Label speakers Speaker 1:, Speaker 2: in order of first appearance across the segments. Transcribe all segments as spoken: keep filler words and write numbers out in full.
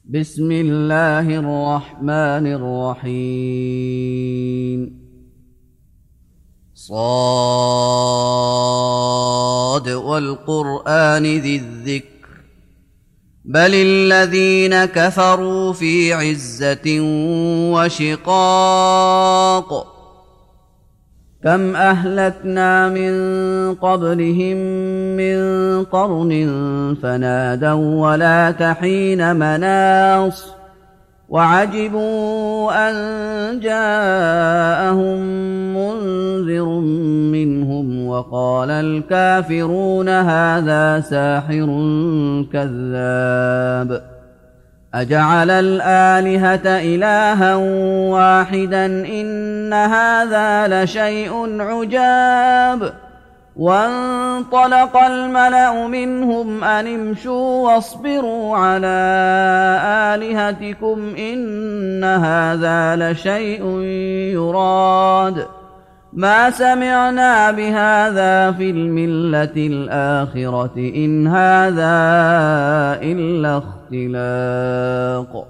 Speaker 1: بسم الله الرحمن الرحيم صاد والقرآن ذي الذكر بل الذين كفروا في عزة وشقاق كم أهلكنا من قبلهم من قرن فنادوا ولات حين مناص وعجبوا أن جاءهم منذر منهم وقال الكافرون هذا ساحر كذاب أجعل الآلهة إلها واحدا إن هذا لشيء عجاب وانطلق الملأ منهم أن امشوا واصبروا على آلهتكم إن هذا لشيء يراد ما سمعنا بهذا في الملة الآخرة إن هذا إلا اختلاق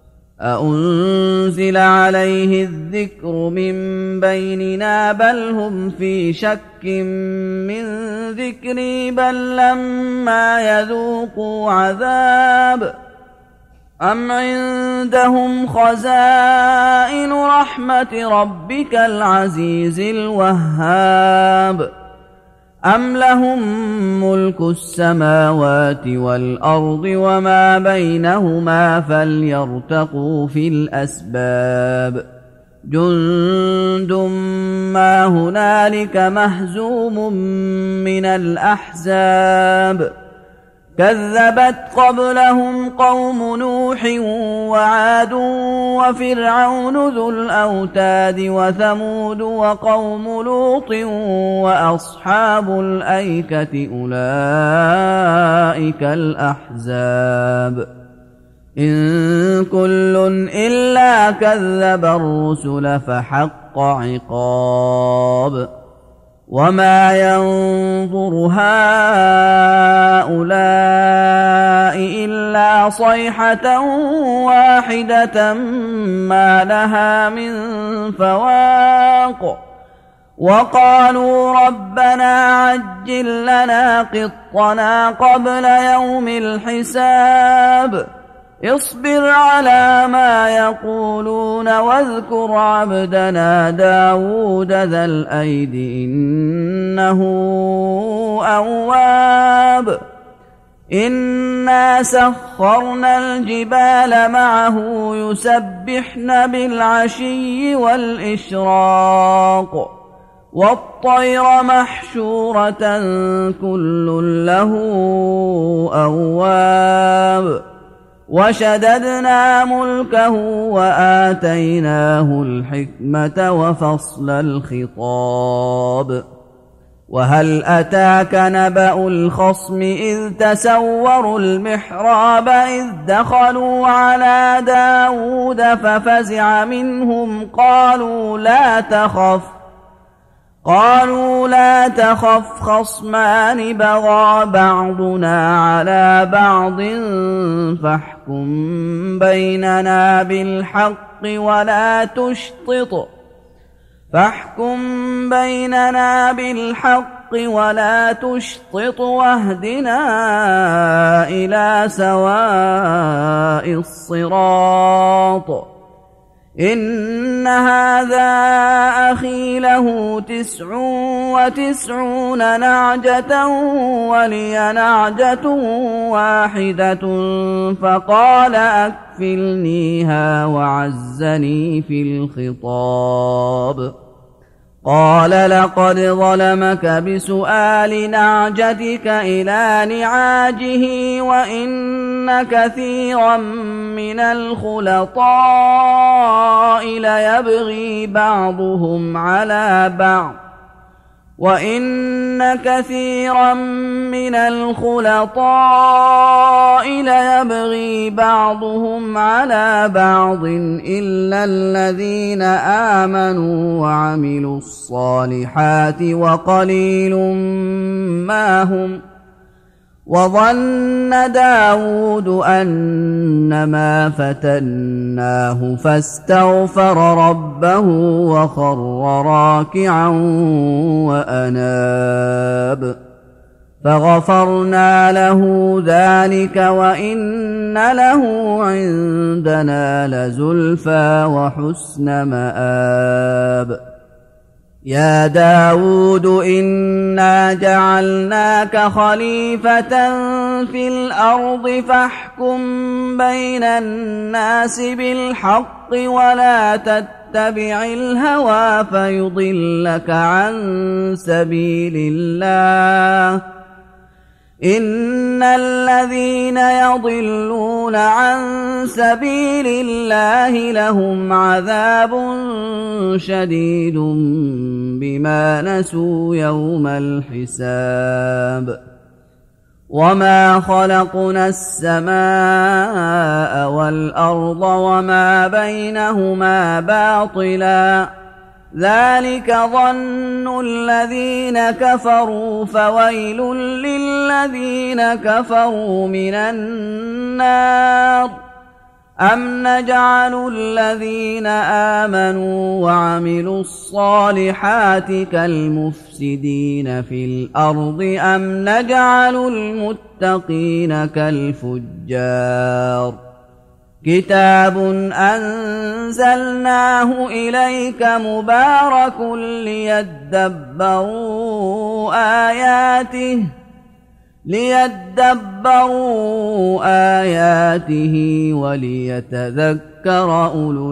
Speaker 1: أأنزل عليه الذكر من بيننا بل هم في شك من ذكري بل لما يذوقوا عذاب أم عندهم خزائن رحمة ربك العزيز الوهاب أم لهم ملك السماوات والأرض وما بينهما فليرتقوا في الأسباب جند ما هنالك مهزوم من الأحزاب كذبت قبلهم قوم نوح وعاد وفرعون ذو الأوتاد وثمود وقوم لوط وأصحاب الأيكة أولئك الأحزاب إن كل إلا كذب الرسل فحق عقاب وما ينظر هؤلاء إلا صيحة واحدة ما لها من فواق وقالوا ربنا عجل لنا قطنا قبل يوم الحساب اصبر على ما يقولون واذكر عبدنا داود ذا الأيد إنه أواب إنا سخرنا الجبال معه يسبحن بالعشي والإشراق والطير محشورة كل له أواب وشددنا ملكه وآتيناه الحكمة وفصل الخطاب وهل أتاك نبأ الخصم إذ تسوروا المحراب إذ دخلوا على داود ففزع منهم قالوا لا تخف قالوا لا تخف خصمان بغى بعضنا على بعض فاحكم بيننا بالحق ولا تشطط فاحكم بيننا بالحق ولا تشطط واهدنا إلى سواء الصراط إن هذا أخي له تسع وتسعون نعجة ولي نعجة واحدة فقال أكفلنيها وعزني في الخطاب قال لقد ظلمك بسؤال نعجتك إلى نعاجه وإن كثيرا من الخلطاء ليبغي بعضهم على بعض وإن كثيرا من الخلطاء ليبغي بعضهم على بعض إلا الذين آمنوا وعملوا الصالحات وقليل ما هم وظن داود أنما فتناه فاستغفر ربه وخر راكعا وأناب فغفرنا له ذلك وإن له عندنا لزلفى وحسن مآب يا داود إنا جعلناك خليفة في الأرض فاحكم بين الناس بالحق ولا تتبع الهوى فيضلك عن سبيل الله إن الذين يضلون عن سبيل الله لهم عذاب شديد بما نسوا يوم الحساب وما خلقنا السماء والأرض وما بينهما باطلا ذلك ظن الذين كفروا فويل للذين كفروا من النار أم نجعل الذين آمنوا وعملوا الصالحات كالمفسدين في الأرض أم نجعل المتقين كالفجار كتاب أنزلناه إليك مبارك ليدبروا آياته ليدبروا آياته وليتذكر أولو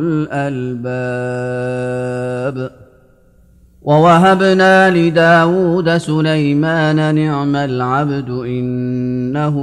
Speaker 1: الألباب ووهبنا لداود سليمان نعم العبد إنه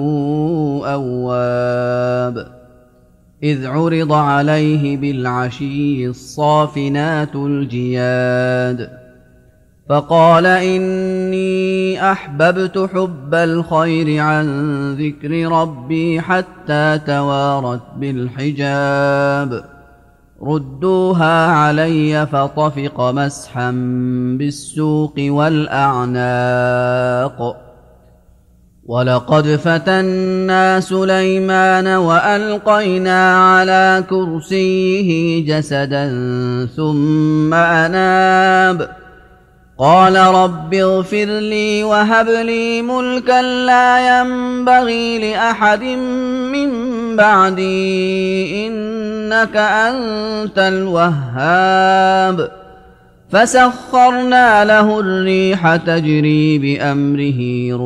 Speaker 1: أواب إذ عرض عليه بالعشي الصافنات الجياد فقال إني أحببت حب الخير عن ذكر ربي حتى توارت بالحجاب ردوها علي فطفق مسحا بالسوق والأعناق ولقد فتنا سليمان وألقينا على كرسيه جسدا ثم أناب قال رب اغفر لي وهب لي ملكا لا ينبغي لأحد من بعدي إنك أنت الوهاب فسخرنا له الريح تجري بأمره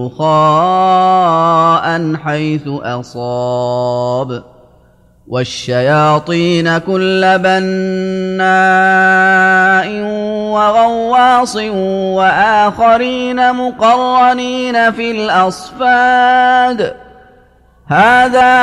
Speaker 1: رخاء حيث أصاب والشياطين كل بناء وغواص وآخرين مقرنين في الأصفاد هذا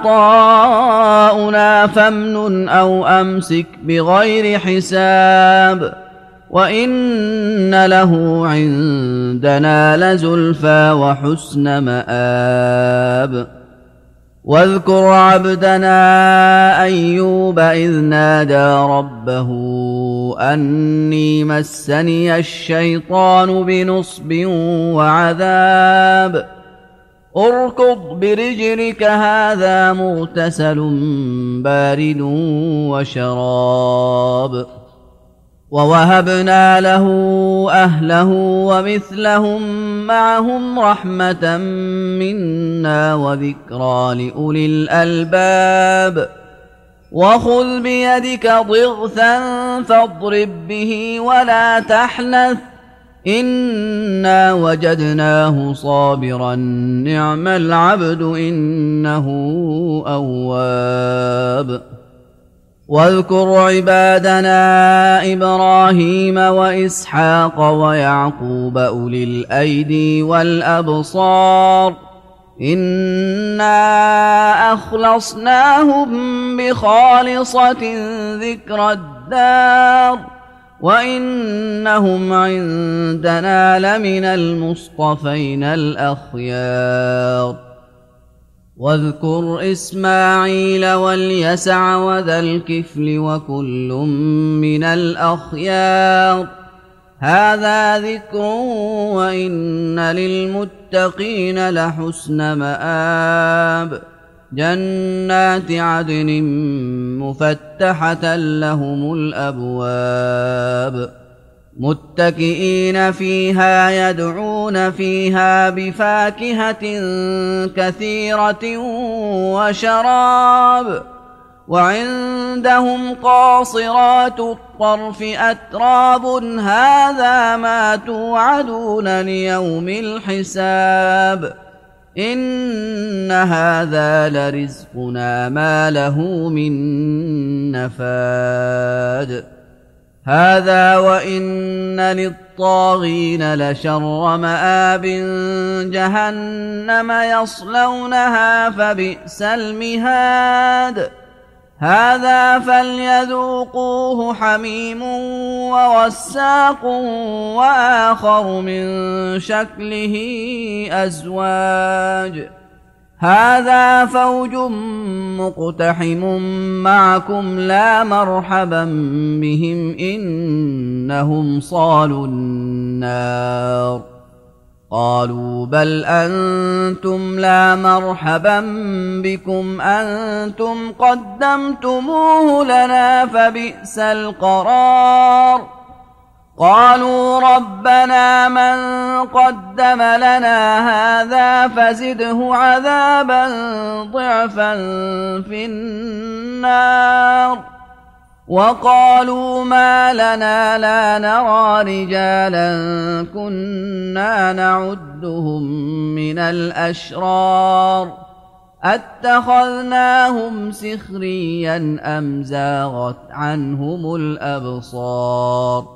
Speaker 1: عطاؤنا فامنن أو أمسك بغير حساب وإن له عندنا لزلفى وحسن مآب واذكر عبدنا أيوب إذ نادى ربه أني مسني الشيطان بنصب وعذاب اركض برجلك هذا مغتسل بارد وشراب ووهبنا له أهله ومثلهم معهم رحمة منا وذكرى لأولي الألباب وخذ بيدك ضغثا فاضرب به ولا تحنث إنا وجدناه صابرا نعم العبد إنه أواب واذكر عبادنا إبراهيم وإسحاق ويعقوب أولي الأيدي والأبصار إنا أخلصناهم بخالصة ذكر الدار وإنهم عندنا لمن المصطفين الأخيار واذكر إسماعيل واليسع وذا الكفل وكل من الأخيار هذا ذكر وإن للمتقين لحسن مآب جنات عدن مفتحة لهم الأبواب متكئين فيها يدعون فيها بفاكهة كثيرة وشراب وعندهم قاصرات الطرف أتراب هذا ما توعدون ليوم الحساب إن هذا لرزقنا ما له من نفاد هذا وإن للطاغين لشر مآب جهنم يصلونها فبئس المهاد هذا فليذوقوه حميم وغساق وآخر من شكله أزواج هذا فوج مقتحم معكم لا مرحبا بهم إنهم صالوا النار قالوا بل أنتم لا مرحبا بكم أنتم قدمتموه لنا فبئس القرار قالوا ربنا من قدم لنا هذا فزده عذابا ضعفا في النار وقالوا ما لنا لا نرى رجالا كنا نعدهم من الأشرار أتخذناهم سخريا أم زاغت عنهم الأبصار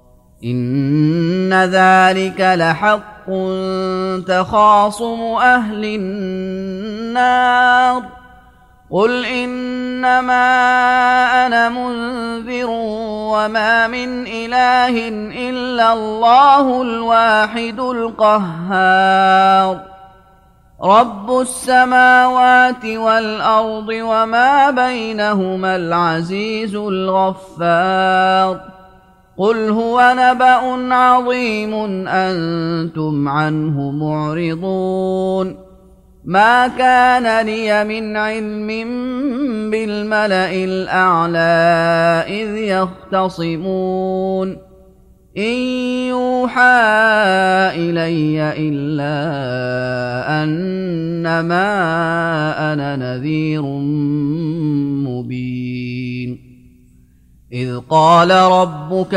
Speaker 1: إن ذلك لحق تخاصم أهل النار قل إنما أنا منذر وما من إله إلا الله الواحد القهار رب السماوات والأرض وما بينهما العزيز الغفار قل هو نبأ عظيم أنتم عنه معرضون ما كان لي من علم بالملأ الأعلى إذ يختصمون إن يوحى إلي إلا أنما أنا نذير مبين إذ قال ربك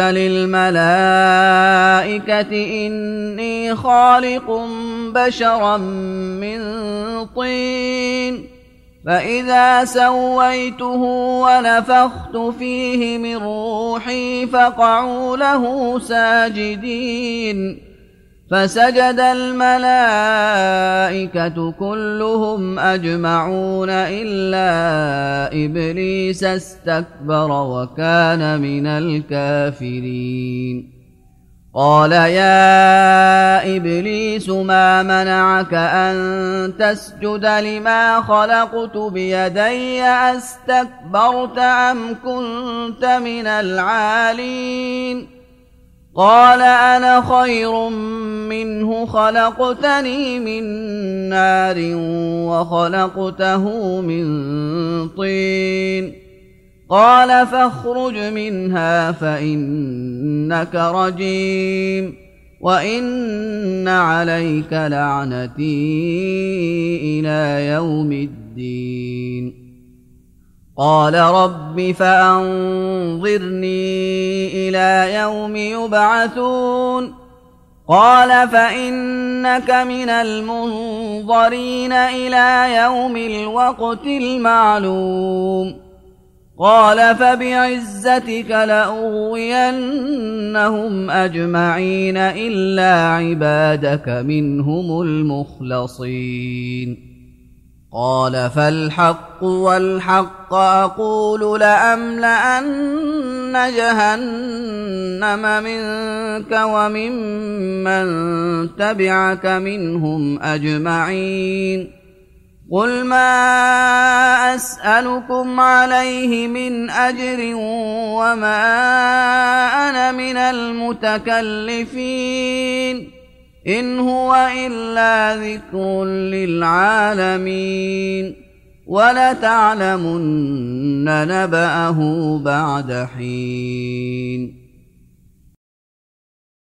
Speaker 1: للملائكة إني خالق بشرا من طين فإذا سويته ونفخت فيه من روحي فقعوا له ساجدين فسجد الملائكة كلهم أجمعون إلا إبليس استكبر وكان من الكافرين قال يا إبليس ما منعك أن تسجد لما خلقت بيدي أستكبرت أم كنت من العالين قال أنا خير منه خلقتني من نار وخلقته من طين قال فاخرج منها فإنك رجيم وإن عليك لعنتي إلى يوم الدين قال رب فأنظرني إلى يوم يبعثون قال فإنك من المنظرين إلى يوم الوقت المعلوم قال فبعزتك لأغوينهم أجمعين إلا عبادك منهم المخلصين قال فالحق والحق أقول لأملأن جهنم منك وممن تبعك منهم أجمعين قل ما أسألكم عليه من أجر وما أنا من المتكلفين إن هو إلا ذكر للعالمين ولتعلمن نبأه بعد حين